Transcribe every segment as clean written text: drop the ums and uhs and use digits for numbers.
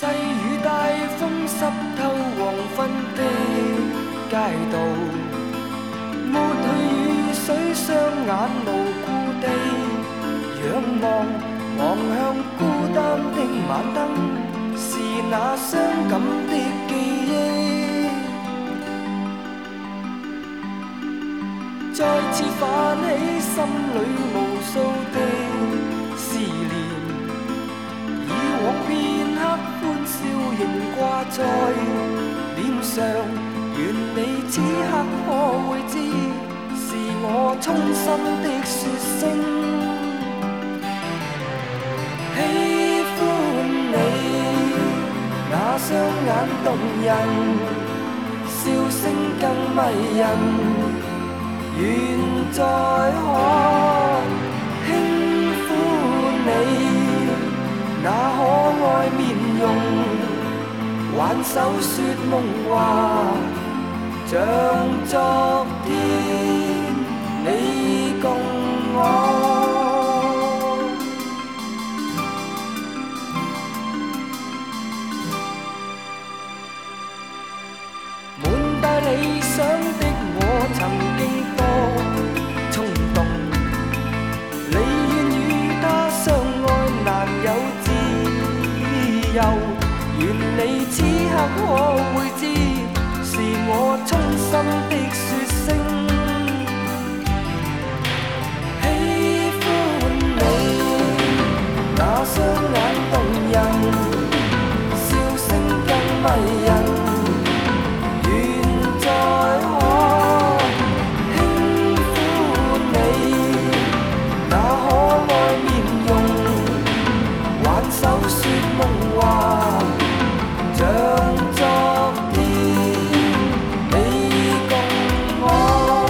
细雨大风湿透黄昏的街道，抹去雨水，双眼无故地仰望，望向孤单的晚灯，是那伤感的记忆，再次泛起心里无数的思念。以往片刻歡笑仍掛在臉上，願你此刻可會知，是我衷心的說聲喜歡你。那雙眼動人，笑聲更迷人，願再可輕撫你。那可愛面容，挽手說夢話，像昨天你共我。滿帶理想的我曾經多衝動，你願與他相愛難有願你此刻可會知，是我衷心的說聲喜歡你。那雙眼動人，笑聲更迷人，願再可輕撫你。那可愛面容，挽手說夢話，像昨天你共我。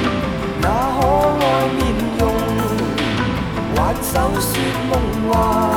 手說夢話。